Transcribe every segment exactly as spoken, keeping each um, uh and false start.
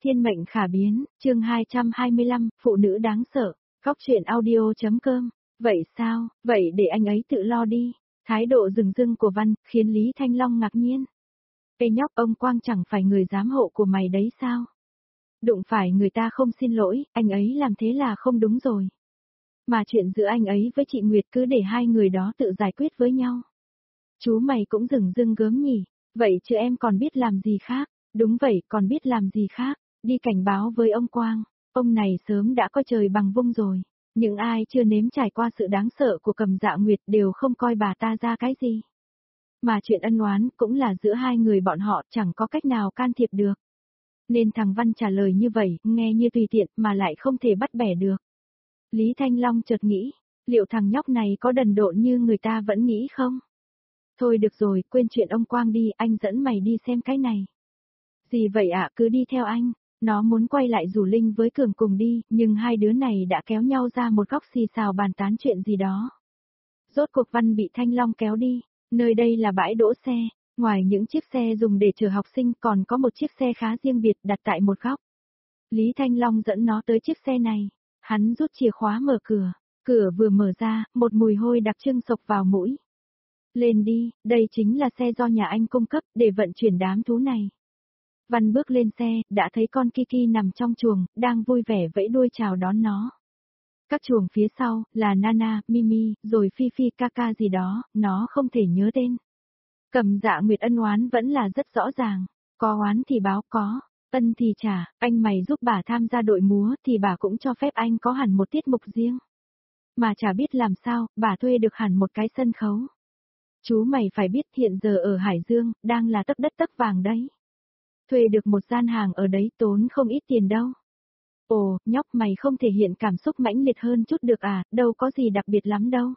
Thiên mệnh khả biến, chương hai trăm hai mươi lăm, phụ nữ đáng sợ, góc truyện audio.com. Vậy sao, vậy để anh ấy tự lo đi. Thái độ rừng rưng của Văn, khiến Lý Thanh Long ngạc nhiên. Ê nhóc, ông Quang chẳng phải người giám hộ của mày đấy sao? Đụng phải người ta không xin lỗi, anh ấy làm thế là không đúng rồi. Mà chuyện giữa anh ấy với chị Nguyệt cứ để hai người đó tự giải quyết với nhau. Chú mày cũng rừng rưng gớm nhỉ, vậy chứ em còn biết làm gì khác? Đúng vậy, còn biết làm gì khác, đi cảnh báo với ông Quang, ông này sớm đã coi trời bằng vung rồi. Những ai chưa nếm trải qua sự đáng sợ của Cầm Dạ Nguyệt đều không coi bà ta ra cái gì. Mà chuyện ân oán cũng là giữa hai người bọn họ, chẳng có cách nào can thiệp được. Nên thằng Văn trả lời như vậy, nghe như tùy tiện mà lại không thể bắt bẻ được. Lý Thanh Long chợt nghĩ, liệu thằng nhóc này có đần độn như người ta vẫn nghĩ không? Thôi được rồi, quên chuyện ông Quang đi, anh dẫn mày đi xem cái này. Gì vậy ạ, cứ đi theo anh. Nó muốn quay lại rủ Linh với Cường cùng đi, nhưng hai đứa này đã kéo nhau ra một góc xì xào bàn tán chuyện gì đó. Rốt cuộc Văn bị Thanh Long kéo đi, nơi đây là bãi đỗ xe, ngoài những chiếc xe dùng để chở học sinh còn có một chiếc xe khá riêng biệt đặt tại một góc. Lý Thanh Long dẫn nó tới chiếc xe này, hắn rút chìa khóa mở cửa, cửa vừa mở ra, một mùi hôi đặc trưng xộc vào mũi. Lên đi, đây chính là xe do nhà anh cung cấp để vận chuyển đám thú này. Văn bước lên xe, đã thấy con Kiki nằm trong chuồng, đang vui vẻ vẫy đuôi chào đón nó. Các chuồng phía sau, là Nana, Mimi, rồi Phi Phi Kaka gì đó, nó không thể nhớ tên. Cầm Dạ Nguyệt ân oán vẫn là rất rõ ràng, có oán thì báo có, ân thì trả, anh mày giúp bà tham gia đội múa thì bà cũng cho phép anh có hẳn một tiết mục riêng. Mà chả biết làm sao, bà thuê được hẳn một cái sân khấu. Chú mày phải biết hiện giờ ở Hải Dương, đang là tấc đất tấc vàng đấy. Thuê được một gian hàng ở đấy tốn không ít tiền đâu. Ồ, nhóc mày không thể hiện cảm xúc mãnh liệt hơn chút được à, đâu có gì đặc biệt lắm đâu.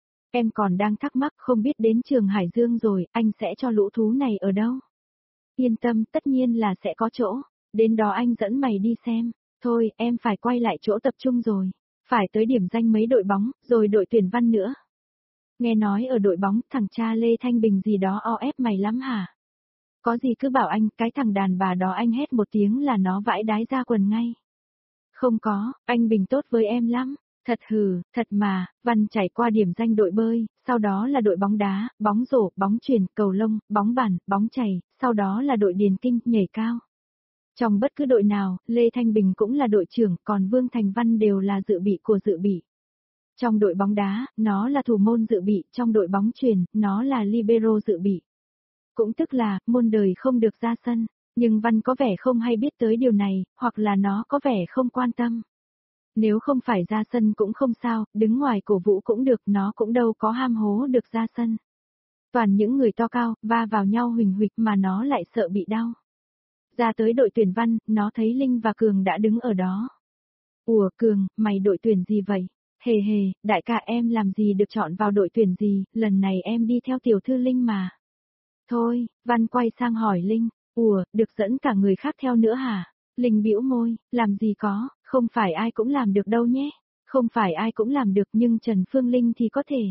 Em còn đang thắc mắc không biết đến trường Hải Dương rồi, anh sẽ cho lũ thú này ở đâu. Yên tâm, tất nhiên là sẽ có chỗ, đến đó anh dẫn mày đi xem. Thôi, em phải quay lại chỗ tập trung rồi, phải tới điểm danh mấy đội bóng, rồi đội tuyển Văn nữa. Nghe nói ở đội bóng, thằng cha Lê Thanh Bình gì đó o ép mày lắm hả? Có gì cứ bảo anh, cái thằng đàn bà đó anh hét một tiếng là nó vãi đái ra quần ngay. Không có, anh Bình tốt với em lắm. Thật hừ, thật mà, Văn trải qua điểm danh đội bơi, sau đó là đội bóng đá, bóng rổ, bóng chuyền, cầu lông, bóng bàn, bóng chày, sau đó là đội điền kinh, nhảy cao. Trong bất cứ đội nào, Lê Thanh Bình cũng là đội trưởng, còn Vương Thành Văn đều là dự bị của dự bị. Trong đội bóng đá, nó là thủ môn dự bị, trong đội bóng chuyền, nó là libero dự bị. Cũng tức là, môn đời không được ra sân, nhưng Văn có vẻ không hay biết tới điều này, hoặc là nó có vẻ không quan tâm. Nếu không phải ra sân cũng không sao, đứng ngoài cổ vũ cũng được, nó cũng đâu có ham hố được ra sân. Toàn những người to cao, va vào nhau huỳnh huỵch mà nó lại sợ bị đau. Ra tới đội tuyển Văn, nó thấy Linh và Cường đã đứng ở đó. Ủa Cường, mày đội tuyển gì vậy? Hề hề, đại ca em làm gì được chọn vào đội tuyển gì, lần này em đi theo tiểu thư Linh mà. Thôi, Văn quay sang hỏi Linh, ủa, được dẫn cả người khác theo nữa hả? Linh bĩu môi, làm gì có, không phải ai cũng làm được đâu nhé. Không phải ai cũng làm được nhưng Trần Phương Linh thì có thể.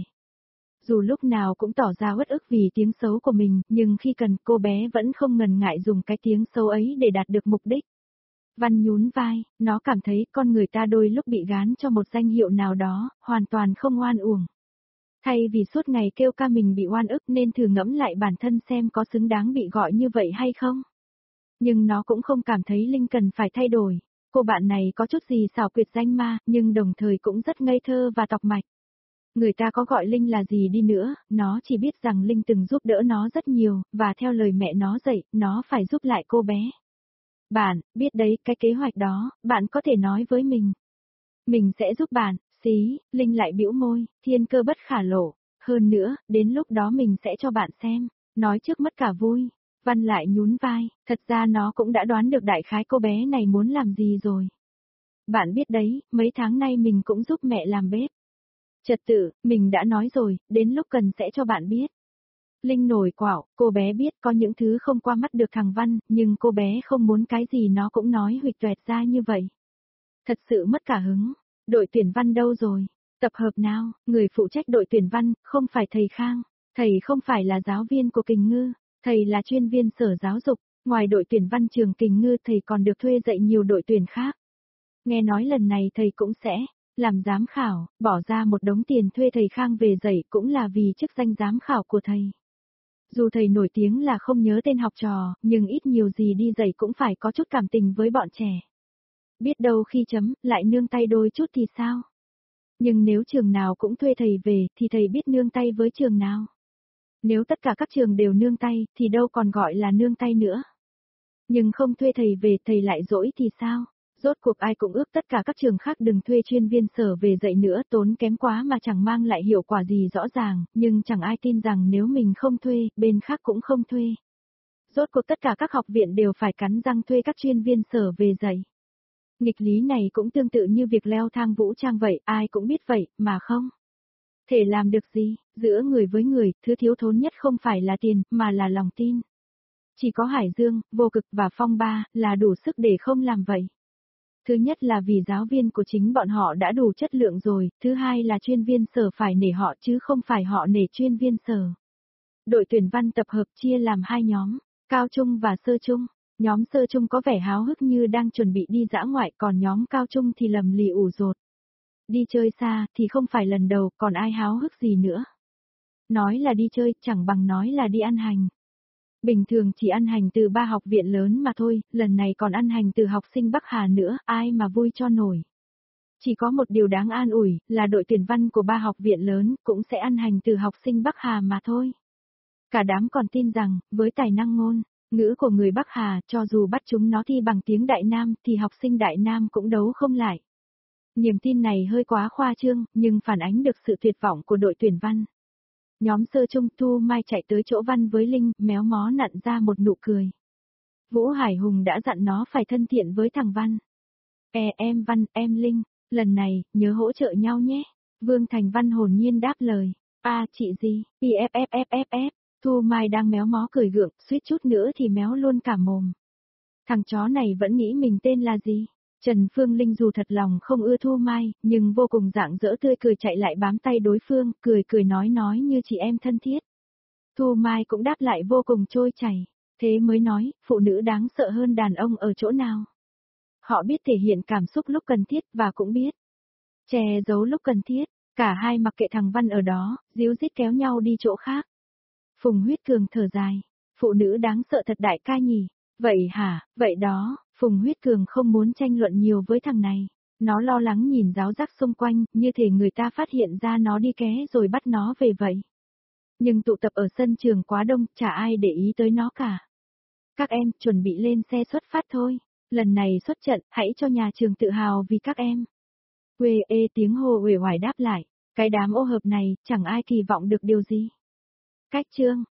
Dù lúc nào cũng tỏ ra uất ức vì tiếng xấu của mình, nhưng khi cần cô bé vẫn không ngần ngại dùng cái tiếng xấu ấy để đạt được mục đích. Văn nhún vai, nó cảm thấy con người ta đôi lúc bị gán cho một danh hiệu nào đó, hoàn toàn không oan uổng. Thay vì suốt ngày kêu ca mình bị oan ức nên thử ngẫm lại bản thân xem có xứng đáng bị gọi như vậy hay không. Nhưng nó cũng không cảm thấy Linh cần phải thay đổi. Cô bạn này có chút gì xảo quyệt danh ma, nhưng đồng thời cũng rất ngây thơ và tọc mạch. Người ta có gọi Linh là gì đi nữa, nó chỉ biết rằng Linh từng giúp đỡ nó rất nhiều, và theo lời mẹ nó dạy, nó phải giúp lại cô bé. Bạn, biết đấy, cái kế hoạch đó, bạn có thể nói với mình. Mình sẽ giúp bạn, xí, Linh lại bĩu môi, thiên cơ bất khả lộ. Hơn nữa, đến lúc đó mình sẽ cho bạn xem, nói trước mất cả vui. Văn lại nhún vai, thật ra nó cũng đã đoán được đại khái cô bé này muốn làm gì rồi. Bạn biết đấy, mấy tháng nay mình cũng giúp mẹ làm bếp. Trật tự, mình đã nói rồi, đến lúc cần sẽ cho bạn biết. Linh nổi quạo, cô bé biết có những thứ không qua mắt được thằng Văn, nhưng cô bé không muốn cái gì nó cũng nói huỵch toẹt ra như vậy. Thật sự mất cả hứng. Đội tuyển Văn đâu rồi? Tập hợp nào, người phụ trách đội tuyển Văn, không phải thầy Khang. Thầy không phải là giáo viên của Kình Ngư. Thầy là chuyên viên sở giáo dục, Ngoài đội tuyển văn trường kình ngư thầy còn được thuê dạy nhiều đội tuyển khác. Nghe nói lần này thầy cũng sẽ làm giám khảo, bỏ ra một đống tiền thuê thầy Khang về dạy cũng là vì chức danh giám khảo của thầy. Dù thầy nổi tiếng là không nhớ tên học trò, nhưng ít nhiều gì đi dạy cũng phải có chút cảm tình với bọn trẻ. Biết đâu khi chấm, lại nương tay đôi chút thì sao? Nhưng nếu trường nào cũng thuê thầy về, thì thầy biết nương tay với trường nào? Nếu tất cả các trường đều nương tay, thì đâu còn gọi là nương tay nữa. Nhưng không thuê thầy về, thầy lại dỗi thì sao? Rốt cuộc ai cũng ước tất cả các trường khác đừng thuê chuyên viên sở về dạy nữa, tốn kém quá mà chẳng mang lại hiệu quả gì rõ ràng, nhưng chẳng ai tin rằng nếu mình không thuê, bên khác cũng không thuê. Rốt cuộc tất cả các học viện đều phải cắn răng thuê các chuyên viên sở về dạy. Nghịch lý này cũng tương tự như việc leo thang vũ trang vậy, ai cũng biết vậy, mà không thể làm được gì. Giữa người với người, thứ thiếu thốn nhất không phải là tiền, mà là lòng tin. Chỉ có Hải Dương, Vô Cực và Phong Ba là đủ sức để không làm vậy. Thứ nhất là vì giáo viên của chính bọn họ đã đủ chất lượng rồi, thứ hai là chuyên viên sở phải nể họ chứ không phải họ nể chuyên viên sở. Đội tuyển văn tập hợp chia làm hai nhóm, cao trung và sơ trung. Nhóm sơ trung có vẻ háo hức như đang chuẩn bị đi dã ngoại, còn nhóm cao trung thì lầm lì ủ rột. Đi chơi xa thì không phải lần đầu, còn ai háo hức gì nữa. Nói là đi chơi, chẳng bằng nói là đi ăn hành. Bình thường chỉ ăn hành từ ba học viện lớn mà thôi, lần này còn ăn hành từ học sinh Bắc Hà nữa, ai mà vui cho nổi. Chỉ có một điều đáng an ủi, là đội tuyển văn của ba học viện lớn cũng sẽ ăn hành từ học sinh Bắc Hà mà thôi. Cả đám còn tin rằng, với tài năng ngôn ngữ của người Bắc Hà, cho dù bắt chúng nó thi bằng tiếng Đại Nam thì học sinh Đại Nam cũng đấu không lại. Niềm tin này hơi quá khoa trương, nhưng phản ánh được sự tuyệt vọng của đội tuyển văn. Nhóm sơ trung Thu Mai chạy tới chỗ Văn với Linh, méo mó nặn ra một nụ cười. Vũ Hải Hùng đã dặn nó phải thân thiện với thằng Văn. E em Văn, em Linh, lần này, nhớ hỗ trợ nhau nhé. Vương Thành Văn hồn nhiên đáp lời. À chị gì, i ép ép ép ép ép. Thu Mai đang méo mó cười gượng, suýt chút nữa thì méo luôn cả mồm. Thằng chó này vẫn nghĩ mình tên là gì? Trần Phương Linh dù thật lòng không ưa Thu Mai, nhưng vô cùng rạng rỡ tươi cười chạy lại bám tay đối phương, cười cười nói nói như chị em thân thiết. Thu Mai cũng đáp lại vô cùng trôi chảy, thế mới nói, phụ nữ đáng sợ hơn đàn ông ở chỗ nào? Họ biết thể hiện cảm xúc lúc cần thiết và cũng biết che giấu lúc cần thiết, cả hai mặc kệ thằng Văn ở đó, díu dít kéo nhau đi chỗ khác. Phùng Huyết Cường thở dài, phụ nữ đáng sợ thật đại ca nhỉ, vậy hả, vậy đó. Phùng Huyết Cường không muốn tranh luận nhiều với thằng này. Nó lo lắng nhìn giáo giác xung quanh, như thể người ta phát hiện ra nó đi ké rồi bắt nó về vậy. Nhưng tụ tập ở sân trường quá đông, chả ai để ý tới nó cả. Các em, chuẩn bị lên xe xuất phát thôi. Lần này xuất trận, hãy cho nhà trường tự hào vì các em. Quê ê tiếng hô uể oải đáp lại. Cái đám ô hợp này, chẳng ai kỳ vọng được điều gì. Cách chương.